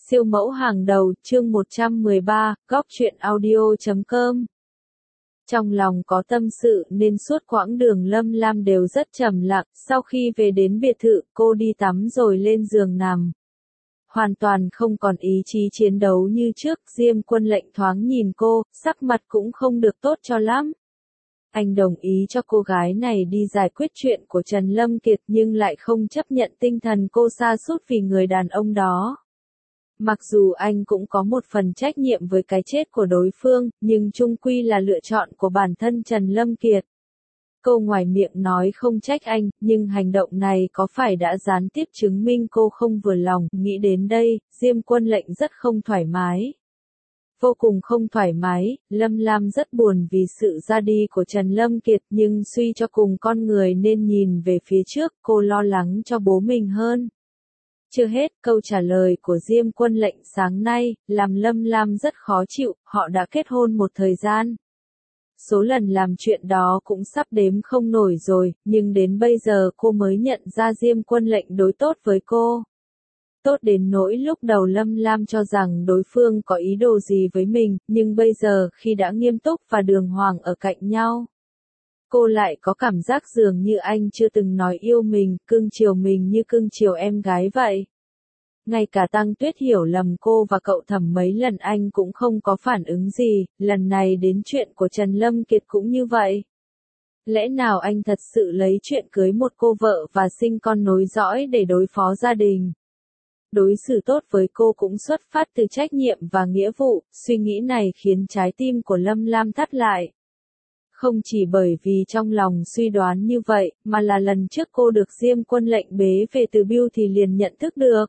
Siêu mẫu hàng đầu, chương 113, góc truyện audio.com. Trong lòng có tâm sự nên suốt quãng đường Lâm Lam đều rất trầm lặng, sau khi về đến biệt thự, cô đi tắm rồi lên giường nằm. Hoàn toàn không còn ý chí chiến đấu như trước, Diêm Quân Lệnh thoáng nhìn cô, sắc mặt cũng không được tốt cho lắm. Anh đồng ý cho cô gái này đi giải quyết chuyện của Trần Lâm Kiệt nhưng lại không chấp nhận tinh thần cô sa sút vì người đàn ông đó. Mặc dù anh cũng có một phần trách nhiệm với cái chết của đối phương, nhưng chung quy là lựa chọn của bản thân Trần Lâm Kiệt. Cô ngoài miệng nói không trách anh, nhưng hành động này có phải đã gián tiếp chứng minh cô không vừa lòng, nghĩ đến đây, Diêm Quân Lệnh rất không thoải mái. Vô cùng không thoải mái, Lâm Lam rất buồn vì sự ra đi của Trần Lâm Kiệt nhưng suy cho cùng con người nên nhìn về phía trước, cô lo lắng cho bố mình hơn. Chưa hết, câu trả lời của Diêm Quân Lệnh sáng nay, làm Lâm Lam rất khó chịu, họ đã kết hôn một thời gian. Số lần làm chuyện đó cũng sắp đếm không nổi rồi, nhưng đến bây giờ cô mới nhận ra Diêm Quân Lệnh đối tốt với cô. Tốt đến nỗi lúc đầu Lâm Lam cho rằng đối phương có ý đồ gì với mình, nhưng bây giờ khi đã nghiêm túc và đường hoàng ở cạnh nhau, cô lại có cảm giác dường như anh chưa từng nói yêu mình, cưng chiều mình như cưng chiều em gái vậy. Ngay cả Tăng Tuyết hiểu lầm cô và cậu Thẩm mấy lần anh cũng không có phản ứng gì, lần này đến chuyện của Trần Lâm Kiệt cũng như vậy. Lẽ nào anh thật sự lấy chuyện cưới một cô vợ và sinh con nối dõi để đối phó gia đình? Đối xử tốt với cô cũng xuất phát từ trách nhiệm và nghĩa vụ, suy nghĩ này khiến trái tim của Lâm Lam thắt lại. Không chỉ bởi vì trong lòng suy đoán như vậy, mà là lần trước cô được Diêm Quân Lệnh bế về từ Biêu thì liền nhận thức được.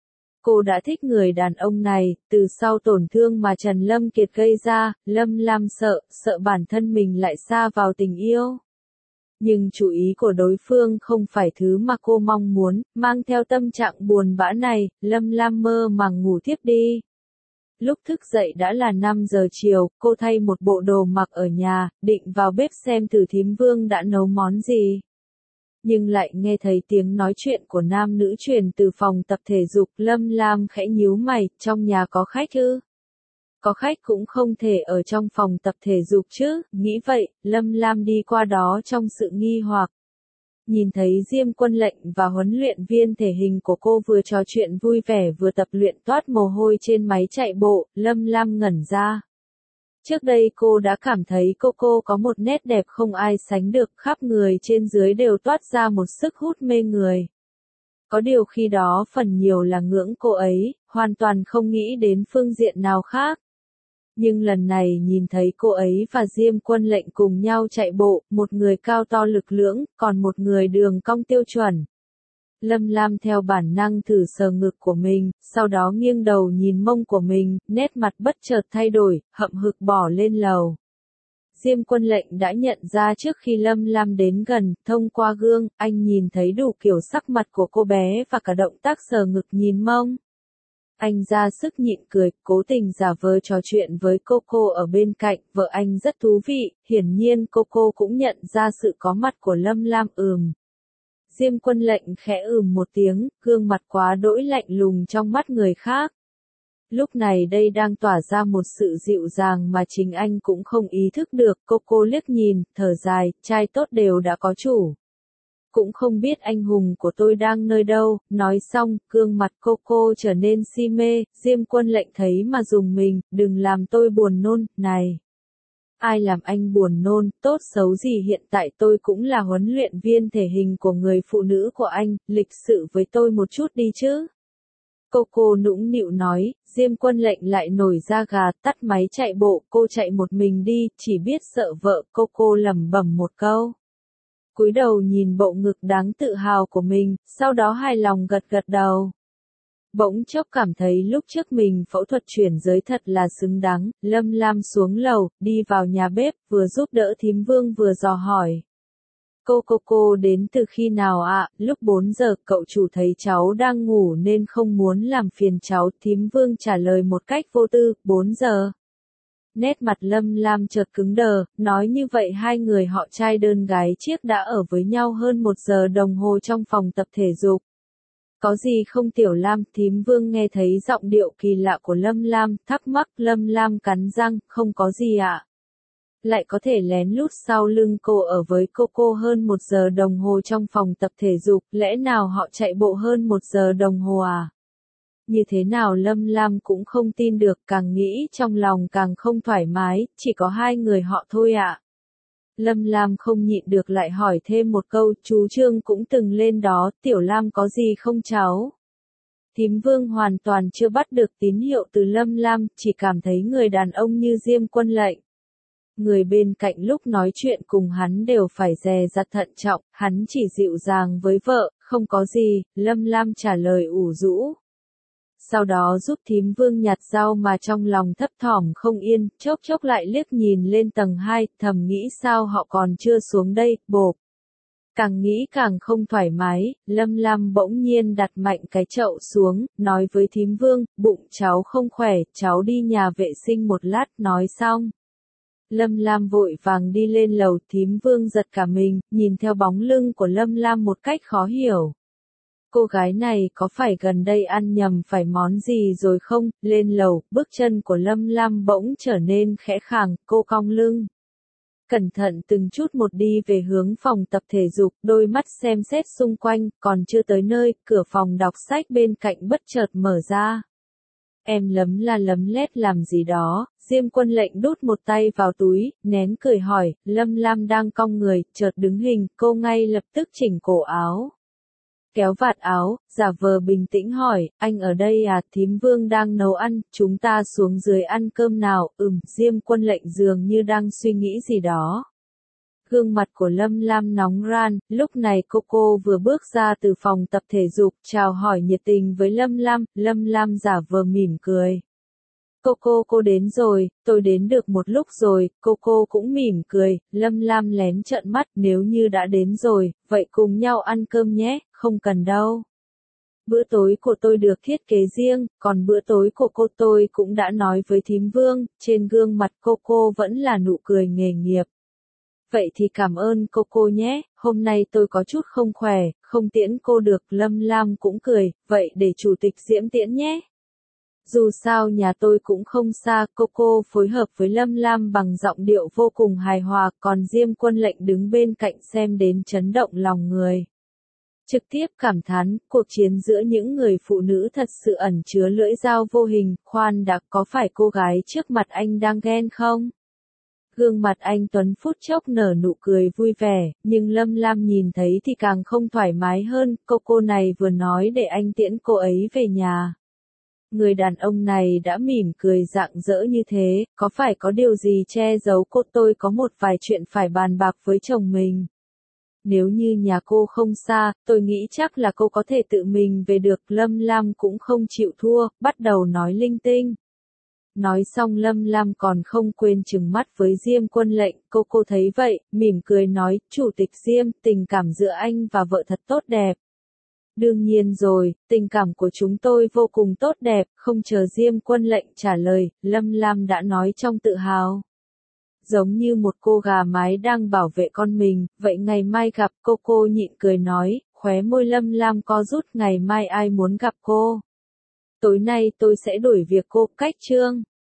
Cô đã thích người đàn ông này, từ sau tổn thương mà Trần Lâm Kiệt gây ra, Lâm Lam sợ bản thân mình lại sa vào tình yêu. Nhưng chủ ý của đối phương không phải thứ mà cô mong muốn, mang theo tâm trạng buồn bã này, Lâm Lam mơ màng ngủ thiếp đi. Lúc thức dậy đã là 5 giờ chiều, cô thay một bộ đồ mặc ở nhà, định vào bếp xem thử thím Vương đã nấu món gì. Nhưng lại nghe thấy tiếng nói chuyện của nam nữ truyền từ phòng tập thể dục, Lâm Lam khẽ nhíu mày, trong nhà có khách ư? Có khách cũng không thể ở trong phòng tập thể dục chứ, nghĩ vậy, Lâm Lam đi qua đó trong sự nghi hoặc. Nhìn thấy Diêm Quân Lệnh và huấn luyện viên thể hình của cô vừa trò chuyện vui vẻ vừa tập luyện toát mồ hôi trên máy chạy bộ, Lâm Lam ngẩn ra. Trước đây cô đã cảm thấy cô có một nét đẹp không ai sánh được, khắp người trên dưới đều toát ra một sức hút mê người. Có điều khi đó phần nhiều là ngưỡng cô ấy, hoàn toàn không nghĩ đến phương diện nào khác. Nhưng lần này nhìn thấy cô ấy và Diêm Quân Lệnh cùng nhau chạy bộ, một người cao to lực lưỡng, còn một người đường cong tiêu chuẩn. Lâm Lam theo bản năng thử sờ ngực của mình, sau đó nghiêng đầu nhìn mông của mình, nét mặt bất chợt thay đổi, hậm hực bỏ lên lầu. Diêm Quân Lệnh đã nhận ra trước khi Lâm Lam đến gần, thông qua gương, anh nhìn thấy đủ kiểu sắc mặt của cô bé và cả động tác sờ ngực nhìn mông. Anh ra sức nhịn cười, cố tình giả vờ trò chuyện với cô ở bên cạnh, vợ anh rất thú vị, hiển nhiên cô cũng nhận ra sự có mặt của Lâm Lam. Diêm Quân Lệnh khẽ một tiếng, gương mặt quá đỗi lạnh lùng trong mắt người khác. Lúc này đây đang tỏa ra một sự dịu dàng mà chính anh cũng không ý thức được, cô liếc nhìn, thở dài, trai tốt đều đã có chủ. Cũng không biết anh hùng của tôi đang nơi đâu, nói xong, gương mặt cô trở nên si mê, Diêm Quân Lệnh thấy mà dùng mình, đừng làm tôi buồn nôn, này. Ai làm anh buồn nôn, tốt xấu gì hiện tại tôi cũng là huấn luyện viên thể hình của người phụ nữ của anh, lịch sự với tôi một chút đi chứ. Cô nũng nịu nói, Diêm Quân Lệnh lại nổi da gà, tắt máy chạy bộ, cô chạy một mình đi, chỉ biết sợ vợ, cô lẩm bẩm một câu. Cúi đầu nhìn bộ ngực đáng tự hào của mình, sau đó hài lòng gật đầu. Bỗng chốc cảm thấy lúc trước mình phẫu thuật chuyển giới thật là xứng đáng, Lâm Lam xuống lầu, đi vào nhà bếp, vừa giúp đỡ thím Vương vừa dò hỏi. Cô đến từ khi nào ạ? Lúc 4 giờ, cậu chủ thấy cháu đang ngủ nên không muốn làm phiền cháu, thím Vương trả lời một cách vô tư, 4 giờ. Nét mặt Lâm Lam chợt cứng đờ, nói như vậy hai người họ trai đơn gái chiếc đã ở với nhau hơn 1 giờ đồng hồ trong phòng tập thể dục. Có gì không Tiểu Lam? Thím Vương nghe thấy giọng điệu kỳ lạ của Lâm Lam, thắc mắc. Lâm Lam cắn răng, không có gì ạ. Lại có thể lén lút sau lưng cô ở với cô hơn 1 giờ đồng hồ trong phòng tập thể dục, lẽ nào họ chạy bộ hơn 1 giờ đồng hồ à? Như thế nào Lâm Lam cũng không tin được, càng nghĩ trong lòng càng không thoải mái, chỉ có 2 người họ thôi ạ. Lâm Lam không nhịn được lại hỏi thêm một câu, chú Trương cũng từng lên đó, Tiểu Lam có gì không cháu? Thím Vương hoàn toàn chưa bắt được tín hiệu từ Lâm Lam, chỉ cảm thấy người đàn ông như Diêm Quân Lệnh. Người bên cạnh lúc nói chuyện cùng hắn đều phải dè dặt thận trọng, hắn chỉ dịu dàng với vợ, không có gì, Lâm Lam trả lời ủ rũ. Sau đó giúp thím Vương nhặt rau mà trong lòng thấp thỏm không yên, chốc chốc lại liếc nhìn lên tầng 2, thầm nghĩ sao họ còn chưa xuống đây, bộp. Càng nghĩ càng không thoải mái, Lâm Lam bỗng nhiên đặt mạnh cái chậu xuống, nói với thím Vương, bụng cháu không khỏe, cháu đi nhà vệ sinh một lát, nói xong. Lâm Lam vội vàng đi lên lầu, thím Vương giật cả mình, nhìn theo bóng lưng của Lâm Lam một cách khó hiểu. Cô gái này có phải gần đây ăn nhầm phải món gì rồi không? Lên lầu, bước chân của Lâm Lam bỗng trở nên khẽ khàng, cô cong lưng. Cẩn thận từng chút một đi về hướng phòng tập thể dục, đôi mắt xem xét xung quanh, còn chưa tới nơi, cửa phòng đọc sách bên cạnh bất chợt mở ra. Em lấm la lấm lét làm gì đó, Diêm Quân Lệnh đút một tay vào túi, nén cười hỏi, Lâm Lam đang cong người, chợt đứng hình, cô ngay lập tức chỉnh cổ áo. Kéo vạt áo, giả vờ bình tĩnh hỏi, anh ở đây à? Thím Vương đang nấu ăn, chúng ta xuống dưới ăn cơm nào? Diêm Quân Lệnh dường như đang suy nghĩ gì đó. Gương mặt của Lâm Lam nóng ran, lúc này cô vừa bước ra từ phòng tập thể dục, chào hỏi nhiệt tình với Lâm Lam giả vờ mỉm cười. Cô đến rồi, tôi đến được một lúc rồi, cô cũng mỉm cười, Lâm Lam lén trợn mắt, nếu như đã đến rồi, vậy cùng nhau ăn cơm nhé, không cần đâu. Bữa tối của tôi được thiết kế riêng, còn bữa tối của cô tôi cũng đã nói với thím Vương, trên gương mặt cô vẫn là nụ cười nghề nghiệp. Vậy thì cảm ơn cô nhé, hôm nay tôi có chút không khỏe, không tiễn cô được, Lâm Lam cũng cười, vậy để chủ tịch Diễm tiễn nhé. Dù sao nhà tôi cũng không xa, cô phối hợp với Lâm Lam bằng giọng điệu vô cùng hài hòa, còn Diêm Quân Lệnh đứng bên cạnh xem đến chấn động lòng người. Trực tiếp cảm thán, cuộc chiến giữa những người phụ nữ thật sự ẩn chứa lưỡi dao vô hình, khoan đã, có phải cô gái trước mặt anh đang ghen không? Gương mặt anh Tuấn phút chốc nở nụ cười vui vẻ, nhưng Lâm Lam nhìn thấy thì càng không thoải mái hơn, cô này vừa nói để anh tiễn cô ấy về nhà. Người đàn ông này đã mỉm cười rạng rỡ như thế, có phải có điều gì che giấu tôi có một vài chuyện phải bàn bạc với chồng mình. Nếu như nhà cô không xa, tôi nghĩ chắc là cô có thể tự mình về được, Lâm Lam cũng không chịu thua, bắt đầu nói linh tinh. Nói xong Lâm Lam còn không quên trừng mắt với Diêm Quân Lệnh, cô thấy vậy, mỉm cười nói, Chủ tịch Diêm, tình cảm giữa anh và vợ thật tốt đẹp. Đương nhiên rồi, tình cảm của chúng tôi vô cùng tốt đẹp, không chờ Diêm Quân Lệnh trả lời, Lâm Lam đã nói trong tự hào. Giống như một cô gà mái đang bảo vệ con mình, vậy ngày mai gặp cô nhịn cười nói, khóe môi Lâm Lam co rút, ngày mai ai muốn gặp cô. Tối nay tôi sẽ đổi việc cô, cách Trương.